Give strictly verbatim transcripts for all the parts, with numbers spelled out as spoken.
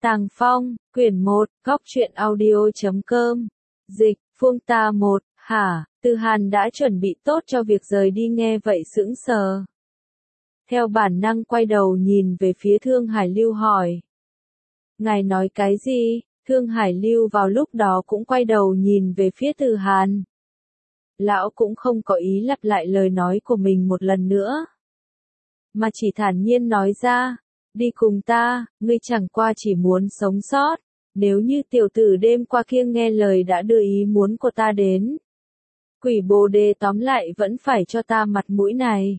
Tàng Phong, quyển một, góc truyện audio chấm com. Dịch, Phương ta một, hả, Từ Hàn đã chuẩn bị tốt cho việc rời đi nghe vậy sững sờ. Theo bản năng quay đầu nhìn về phía Thương Hải Lưu hỏi. Ngài nói cái gì? Thương Hải Lưu vào lúc đó cũng quay đầu nhìn về phía Từ Hàn. Lão cũng không có ý lặp lại lời nói của mình một lần nữa, mà chỉ thản nhiên nói ra, đi cùng ta, ngươi chẳng qua chỉ muốn sống sót, nếu như tiểu tử đêm qua kia nghe lời đã đưa ý muốn của ta đến. Quỷ Bồ Đề tóm lại vẫn phải cho ta mặt mũi này.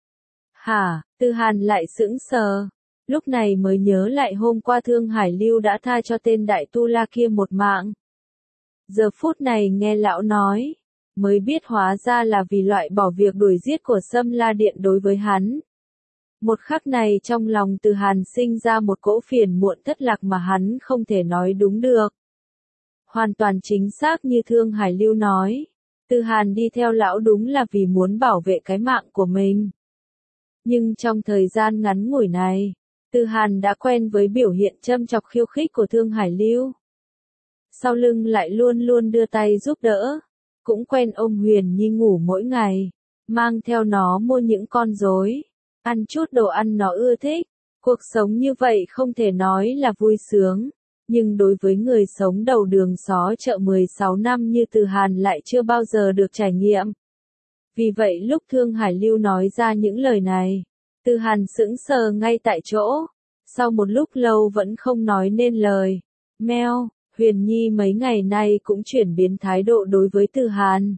Hả, Từ Hàn lại sững sờ, lúc này mới nhớ lại hôm qua Thương Hải Lưu đã tha cho tên đại tu la kia một mạng. Giờ phút này nghe lão nói, mới biết hóa ra là vì loại bỏ việc đuổi giết của Sâm La Điện đối với hắn. Một khắc này trong lòng Từ Hàn sinh ra một cỗ phiền muộn thất lạc mà hắn không thể nói đúng được. Hoàn toàn chính xác như Thương Hải Lưu nói, Từ Hàn đi theo lão đúng là vì muốn bảo vệ cái mạng của mình. Nhưng trong thời gian ngắn ngủi này, Từ Hàn đã quen với biểu hiện châm chọc khiêu khích của Thương Hải Lưu. Sau lưng lại luôn luôn đưa tay giúp đỡ, cũng quen ôm Huyền Nhi ngủ mỗi ngày, mang theo nó mua những con rối, ăn chút đồ ăn nó ưa thích. Cuộc sống như vậy không thể nói là vui sướng, nhưng đối với người sống đầu đường xó chợ mười sáu năm như Từ Hàn lại chưa bao giờ được trải nghiệm. Vì vậy lúc Thương Hải Lưu nói ra những lời này, Từ Hàn sững sờ ngay tại chỗ, sau một lúc lâu vẫn không nói nên lời. Meo, Huyền Nhi mấy ngày nay cũng chuyển biến thái độ đối với Từ Hàn.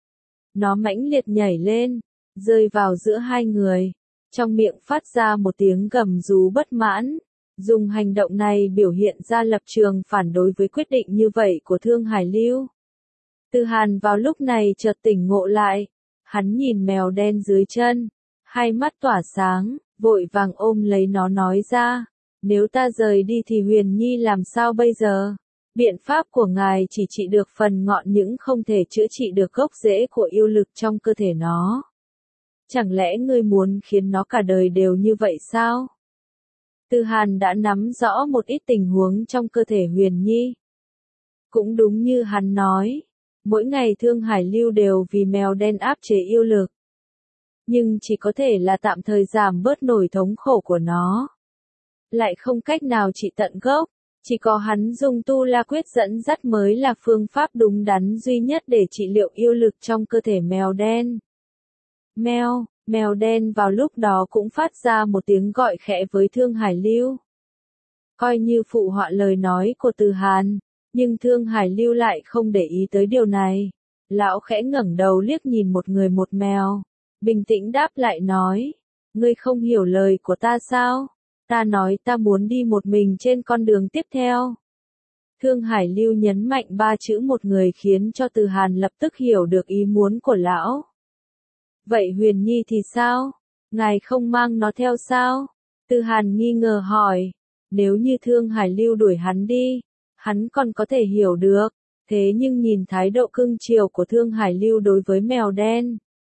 Nó mãnh liệt nhảy lên, rơi vào giữa hai người, trong miệng phát ra một tiếng gầm rú bất mãn, dùng hành động này biểu hiện ra lập trường phản đối với quyết định như vậy của Thương Hải Lưu. Từ Hàn vào lúc này chợt tỉnh ngộ lại, hắn nhìn mèo đen dưới chân, hai mắt tỏa sáng, vội vàng ôm lấy nó nói ra, nếu ta rời đi thì Huyền Nhi làm sao bây giờ? Biện pháp của ngài chỉ trị được phần ngọn nhưng không thể chữa trị được gốc rễ của yêu lực trong cơ thể nó. Chẳng lẽ ngươi muốn khiến nó cả đời đều như vậy sao? Từ Hàn đã nắm rõ một ít tình huống trong cơ thể Huyền Nhi. Cũng đúng như hắn nói, mỗi ngày Thương Hải Lưu đều vì mèo đen áp chế yêu lực. Nhưng chỉ có thể là tạm thời giảm bớt nỗi thống khổ của nó. Lại không cách nào trị tận gốc, chỉ có hắn dùng tu la quyết dẫn dắt mới là phương pháp đúng đắn duy nhất để trị liệu yêu lực trong cơ thể mèo đen. Mèo, mèo đen vào lúc đó cũng phát ra một tiếng gọi khẽ với Thương Hải Lưu. Coi như phụ họa lời nói của Từ Hàn, nhưng Thương Hải Lưu lại không để ý tới điều này. Lão khẽ ngẩng đầu liếc nhìn một người một mèo, bình tĩnh đáp lại nói, ngươi không hiểu lời của ta sao? Ta nói ta muốn đi một mình trên con đường tiếp theo. Thương Hải Lưu nhấn mạnh ba chữ một người khiến cho Từ Hàn lập tức hiểu được ý muốn của lão. Vậy Huyền Nhi thì sao? Ngài không mang nó theo sao? Từ Hàn nghi ngờ hỏi. Nếu như Thương Hải Lưu đuổi hắn đi, hắn còn có thể hiểu được. Thế nhưng nhìn thái độ cưng chiều của Thương Hải Lưu đối với mèo đen,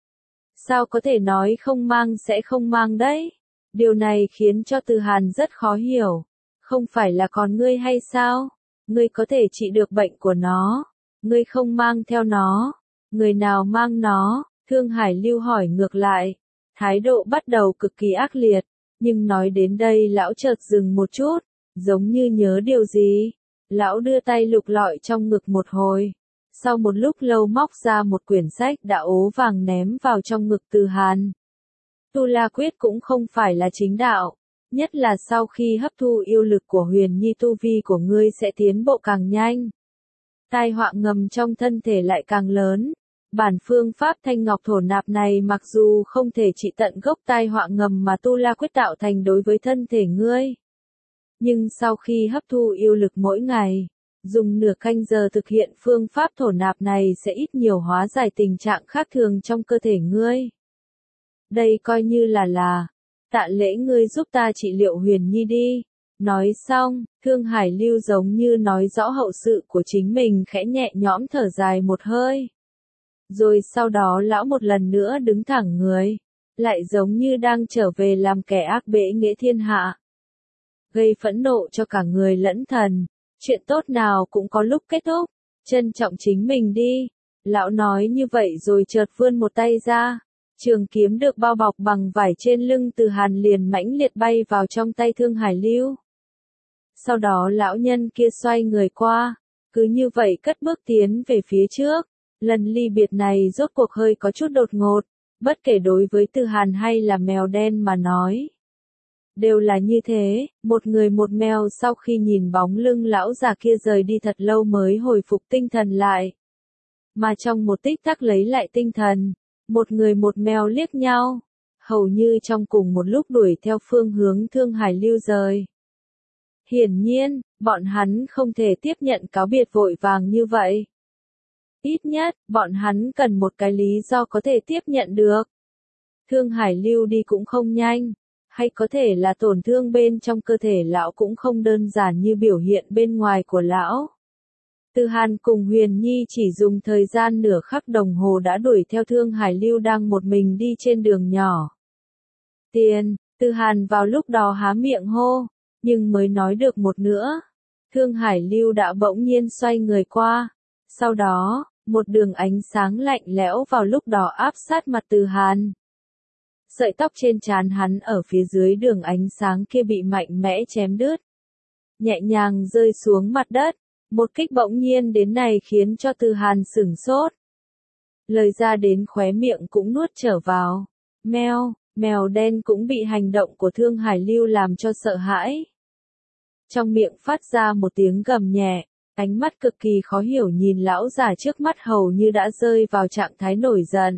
sao có thể nói không mang sẽ không mang đấy? Điều này khiến cho Từ Hàn rất khó hiểu. Không phải là còn ngươi hay sao? Ngươi có thể trị được bệnh của nó. Ngươi không mang theo nó. Người nào mang nó? Thương Hải Lưu hỏi ngược lại. Thái độ bắt đầu cực kỳ ác liệt. Nhưng nói đến đây lão chợt dừng một chút. Giống như nhớ điều gì. Lão đưa tay lục lọi trong ngực một hồi. Sau một lúc lâu móc ra một quyển sách đã ố vàng ném vào trong ngực Từ Hàn. Tu La Quyết cũng không phải là chính đạo, nhất là sau khi hấp thu yêu lực của Huyền Nhi tu vi của ngươi sẽ tiến bộ càng nhanh. Tai họa ngầm trong thân thể lại càng lớn. Bản phương pháp thanh ngọc thổ nạp này mặc dù không thể trị tận gốc tai họa ngầm mà Tu La Quyết tạo thành đối với thân thể ngươi. Nhưng sau khi hấp thu yêu lực mỗi ngày, dùng nửa canh giờ thực hiện phương pháp thổ nạp này sẽ ít nhiều hóa giải tình trạng khác thường trong cơ thể ngươi. Đây coi như là là, tạ lễ ngươi giúp ta trị liệu Huyền Nhi đi. Nói xong, Thương Hải Lưu giống như nói rõ hậu sự của chính mình khẽ nhẹ nhõm thở dài một hơi. Rồi sau đó lão một lần nữa đứng thẳng người, lại giống như đang trở về làm kẻ ác bẽ nghĩa thiên hạ. gây phẫn nộ cho cả người lẫn thần. Chuyện tốt nào cũng có lúc kết thúc, trân trọng chính mình đi. Lão nói như vậy rồi chợt vươn một tay ra. Trường kiếm được bao bọc bằng vải trên lưng Từ Hàn liền mãnh liệt bay vào trong tay Thương Hải Lưu. Sau đó lão nhân kia xoay người qua, cứ như vậy cất bước tiến về phía trước. Lần ly biệt này rốt cuộc hơi có chút đột ngột, bất kể đối với Từ Hàn hay là mèo đen mà nói. Đều là như thế, một người một mèo sau khi nhìn bóng lưng lão già kia rời đi thật lâu mới hồi phục tinh thần lại. Mà trong một tích tắc lấy lại tinh thần, một người một mèo liếc nhau, hầu như trong cùng một lúc đuổi theo phương hướng Thương Hải Lưu rời. Hiển nhiên, bọn hắn không thể tiếp nhận cáo biệt vội vàng như vậy. Ít nhất, bọn hắn cần một cái lý do có thể tiếp nhận được. Thương Hải Lưu đi cũng không nhanh, hay có thể là tổn thương bên trong cơ thể lão cũng không đơn giản như biểu hiện bên ngoài của lão. Từ Hàn cùng Huyền Nhi chỉ dùng thời gian nửa khắc đồng hồ đã đuổi theo Thương Hải Lưu đang một mình đi trên đường nhỏ. Tiền, Từ Hàn vào lúc đó há miệng hô, nhưng mới nói được một nữa. Thương Hải Lưu đã bỗng nhiên xoay người qua. Sau đó, một đường ánh sáng lạnh lẽo vào lúc đó áp sát mặt Từ Hàn. Sợi tóc trên trán hắn ở phía dưới đường ánh sáng kia bị mạnh mẽ chém đứt. Nhẹ nhàng rơi xuống mặt đất. Một kích bỗng nhiên đến này khiến cho Từ Hàn sửng sốt. Lời ra đến khóe miệng cũng nuốt trở vào. Mèo, mèo đen cũng bị hành động của Thương Hải Lưu làm cho sợ hãi. Trong miệng phát ra một tiếng gầm nhẹ, ánh mắt cực kỳ khó hiểu nhìn lão già trước mắt hầu như đã rơi vào trạng thái nổi giận.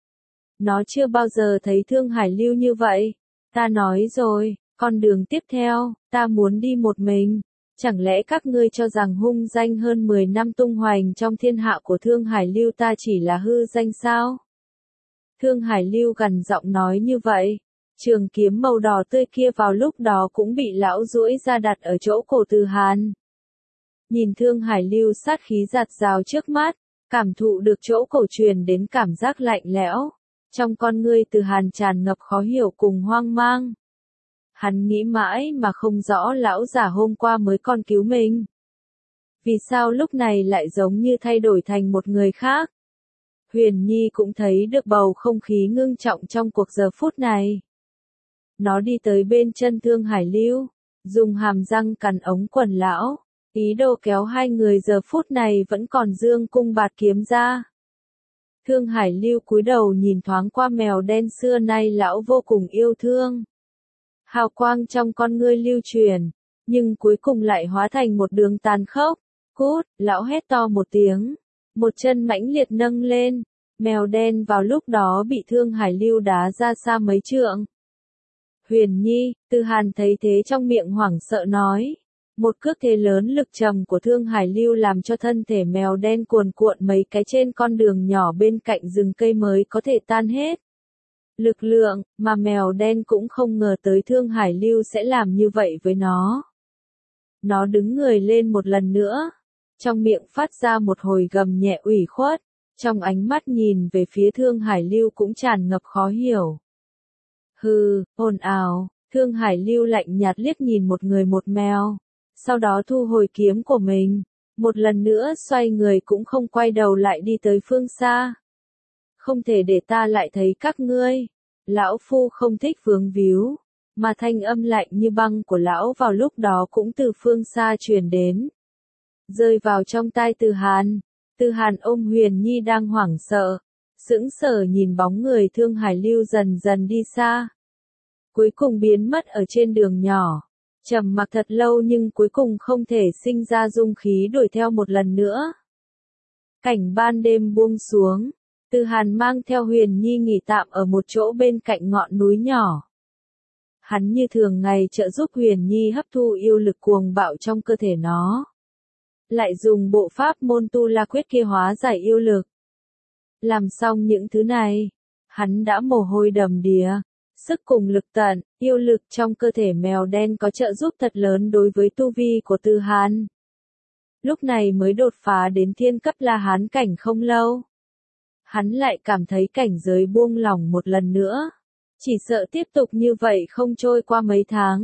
Nó chưa bao giờ thấy Thương Hải Lưu như vậy. Ta nói rồi, con đường tiếp theo, ta muốn đi một mình. Chẳng lẽ các ngươi cho rằng hung danh hơn mười năm tung hoành trong thiên hạ của Thương Hải Lưu ta chỉ là hư danh sao? Thương Hải Lưu gằn giọng nói như vậy. Trường kiếm màu đỏ tươi kia vào lúc đó cũng bị lão duỗi ra đặt ở chỗ cổ Từ Hàn. Nhìn Thương Hải Lưu sát khí giạt rào trước mắt, cảm thụ được chỗ cổ truyền đến cảm giác lạnh lẽo. Trong con ngươi Từ Hàn tràn ngập khó hiểu cùng hoang mang. Hắn nghĩ mãi mà không rõ lão già hôm qua mới còn cứu mình. Vì sao lúc này lại giống như thay đổi thành một người khác? Huyền Nhi cũng thấy được bầu không khí ngưng trọng trong cuộc giờ phút này. Nó đi tới bên chân Thương Hải Lưu, dùng hàm răng cắn ống quần lão, ý đồ kéo hai người giờ phút này vẫn còn dương cung bạt kiếm ra. Thương Hải Lưu cúi đầu nhìn thoáng qua mèo đen xưa nay lão vô cùng yêu thương. Hào quang trong con ngươi lưu truyền, nhưng cuối cùng lại hóa thành một đường tàn khốc. Cút, lão hét to một tiếng, một chân mãnh liệt nâng lên, mèo đen vào lúc đó bị Thương Hải Lưu đá ra xa mấy trượng. Huyền Nhi, Từ Hàn thấy thế trong miệng hoảng sợ nói. Một cước thế lớn lực trầm của Thương Hải Lưu làm cho thân thể mèo đen cuồn cuộn mấy cái trên con đường nhỏ bên cạnh rừng cây mới có thể tan hết. Lực lượng, mà mèo đen cũng không ngờ tới Thương Hải Lưu sẽ làm như vậy với nó. Nó đứng người lên một lần nữa, trong miệng phát ra một hồi gầm nhẹ ủy khuất, trong ánh mắt nhìn về phía Thương Hải Lưu cũng tràn ngập khó hiểu. Hừ, ồn ào, Thương Hải Lưu lạnh nhạt liếc nhìn một người một mèo, sau đó thu hồi kiếm của mình, một lần nữa xoay người cũng không quay đầu lại đi tới phương xa. Không thể để ta lại thấy các ngươi. Lão phu không thích vướng víu, mà thanh âm lạnh như băng của lão vào lúc đó cũng từ phương xa truyền đến. Rơi vào trong tai Từ Hàn. Từ Hàn ôm Huyền Nhi đang hoảng sợ, sững sờ nhìn bóng người Thương Hải Lưu dần dần đi xa. Cuối cùng biến mất ở trên đường nhỏ. Trầm mặc thật lâu nhưng cuối cùng không thể sinh ra dung khí đuổi theo một lần nữa. Cảnh ban đêm buông xuống. Từ Hàn mang theo Huyền Nhi nghỉ tạm ở một chỗ bên cạnh ngọn núi nhỏ. Hắn như thường ngày trợ giúp Huyền Nhi hấp thu yêu lực cuồng bạo trong cơ thể nó. Lại dùng bộ pháp môn tu la quyết kia hóa giải yêu lực. Làm xong những thứ này, hắn đã mồ hôi đầm đìa, sức cùng lực tận, yêu lực trong cơ thể mèo đen có trợ giúp thật lớn đối với tu vi của Từ Hàn. Lúc này mới đột phá đến thiên cấp La Hán cảnh không lâu. Hắn lại cảm thấy cảnh giới buông lỏng một lần nữa. Chỉ sợ tiếp tục như vậy không trôi qua mấy tháng,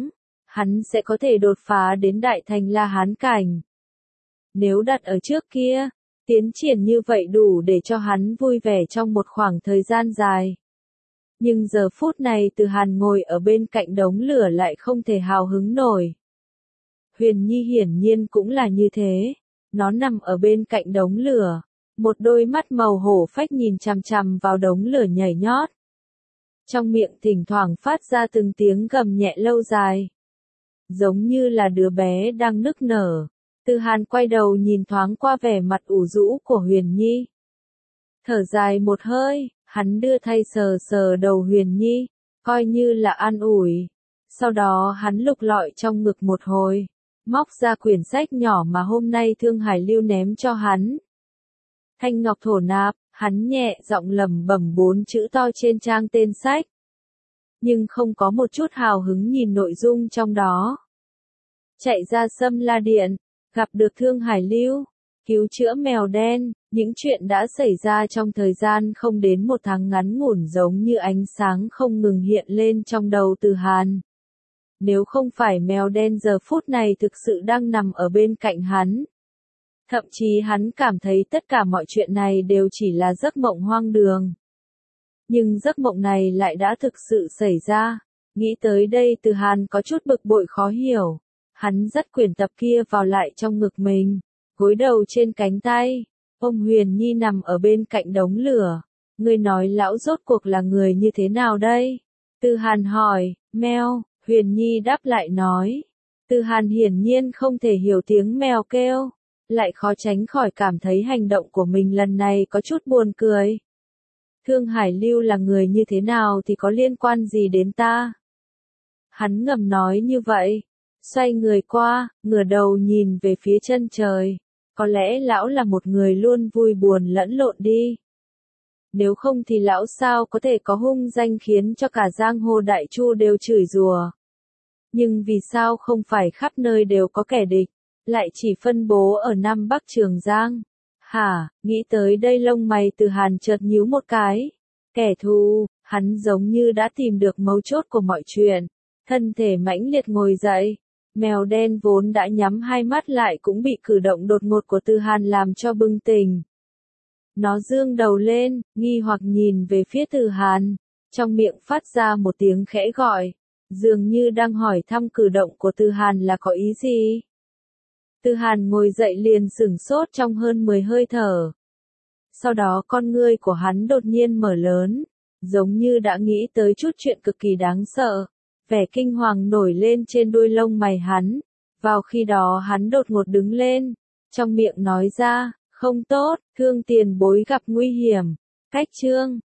hắn sẽ có thể đột phá đến đại thành La Hán cảnh. Nếu đặt ở trước kia, tiến triển như vậy đủ để cho hắn vui vẻ trong một khoảng thời gian dài. Nhưng giờ phút này Từ Hàn ngồi ở bên cạnh đống lửa lại không thể hào hứng nổi. Huyền Nhi hiển nhiên cũng là như thế, nó nằm ở bên cạnh đống lửa, một đôi mắt màu hổ phách nhìn chằm chằm vào đống lửa nhảy nhót. Trong miệng thỉnh thoảng phát ra từng tiếng gầm nhẹ lâu dài, giống như là đứa bé đang nức nở. Từ Hàn quay đầu nhìn thoáng qua vẻ mặt ủ rũ của Huyền Nhi. Thở dài một hơi, hắn đưa tay sờ sờ đầu Huyền Nhi, coi như là an ủi. Sau đó hắn lục lọi trong ngực một hồi, móc ra quyển sách nhỏ mà hôm nay Thương Hải Lưu ném cho hắn. Thanh ngọc thổ nạp, hắn nhẹ giọng lẩm bẩm bốn chữ to trên trang tên sách. Nhưng không có một chút hào hứng nhìn nội dung trong đó. Chạy ra Sâm La Điện, gặp được Thương Hải Lưu, cứu chữa mèo đen, những chuyện đã xảy ra trong thời gian không đến một tháng ngắn ngủn giống như ánh sáng không ngừng hiện lên trong đầu Từ Hàn. Nếu không phải mèo đen giờ phút này thực sự đang nằm ở bên cạnh hắn. Thậm chí hắn cảm thấy tất cả mọi chuyện này đều chỉ là giấc mộng hoang đường. Nhưng giấc mộng này lại đã thực sự xảy ra. Nghĩ tới đây Từ Hàn có chút bực bội khó hiểu. Hắn dắt quyển tập kia vào lại trong ngực mình, gối đầu trên cánh tay. Ông Huyền Nhi nằm ở bên cạnh đống lửa. Ngươi nói lão rốt cuộc là người như thế nào đây? Từ Hàn hỏi, mèo, Huyền Nhi đáp lại nói. Từ Hàn hiển nhiên không thể hiểu tiếng mèo kêu, lại khó tránh khỏi cảm thấy hành động của mình lần này có chút buồn cười. Thương Hải Lưu là người như thế nào thì có liên quan gì đến ta? Hắn ngầm nói như vậy, xoay người qua, ngửa đầu nhìn về phía chân trời. Có lẽ lão là một người luôn vui buồn lẫn lộn đi. Nếu không thì lão sao có thể có hung danh khiến cho cả giang hồ đại chu đều chửi rủa. Nhưng vì sao không phải khắp nơi đều có kẻ địch, lại chỉ phân bố ở Nam Bắc Trường Giang? Hả, nghĩ tới đây lông mày Từ Hàn chợt nhíu một cái. Kẻ thù, hắn giống như đã tìm được mấu chốt của mọi chuyện. Thân thể mãnh liệt ngồi dậy. Mèo đen vốn đã nhắm hai mắt lại cũng bị cử động đột ngột của Từ Hàn làm cho bừng tỉnh. Nó dương đầu lên, nghi hoặc nhìn về phía Từ Hàn, trong miệng phát ra một tiếng khẽ gọi, dường như đang hỏi thăm cử động của Từ Hàn là có ý gì. Từ Hàn ngồi dậy liền sửng sốt trong hơn mười hơi thở. Sau đó con ngươi của hắn đột nhiên mở lớn, giống như đã nghĩ tới chút chuyện cực kỳ đáng sợ. Vẻ kinh hoàng nổi lên trên đuôi lông mày hắn. Vào khi đó hắn đột ngột đứng lên, trong miệng nói ra, không tốt, Thương tiền bối gặp nguy hiểm. Cách chương